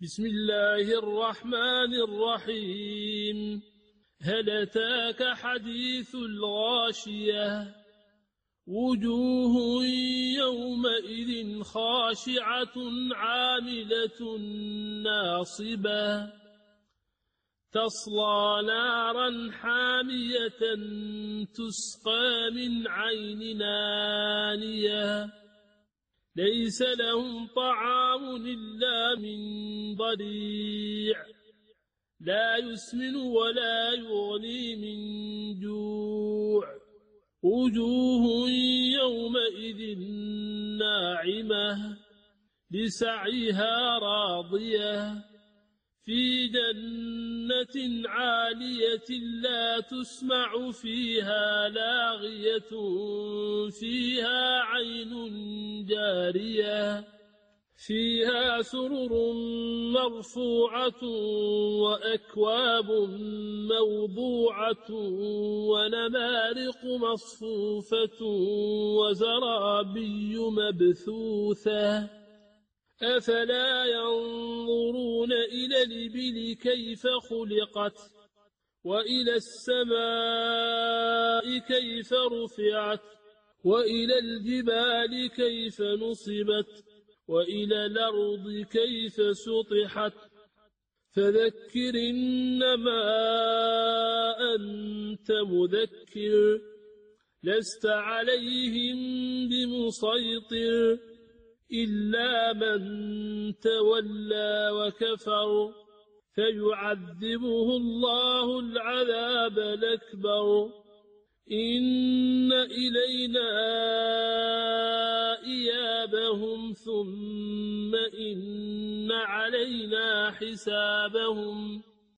بسم الله الرحمن الرحيم. هل أتاك حديث الغاشية؟ وجوه يومئذ خاشعة عاملة ناصبة تصلى نارا حامية تسقى من عين آنية ليس لهم طعام إلا من ضريع لا يسمن ولا يغني من جوع وجوه يومئذ ناعمة لسعيها راضية في جنة عالية لا تسمع فيها لاغية فيها عين جارية فيها سرر مرفوعة وأكواب موضوعة ونمارق مصفوفة وزرابي مبثوثة أفلا ينظرون إلى الإبل كيف خلقت وإلى السماء كيف رفعت وإلى الجبال كيف نصبت وإلى الأرض كيف سطحت فذكر إنما أنت مذكر لست عليهم بمسيطر إلا من تولى وكفر فيعذبه الله العذاب الأكبر إن إلينا إيابهم ثم إن علينا حسابهم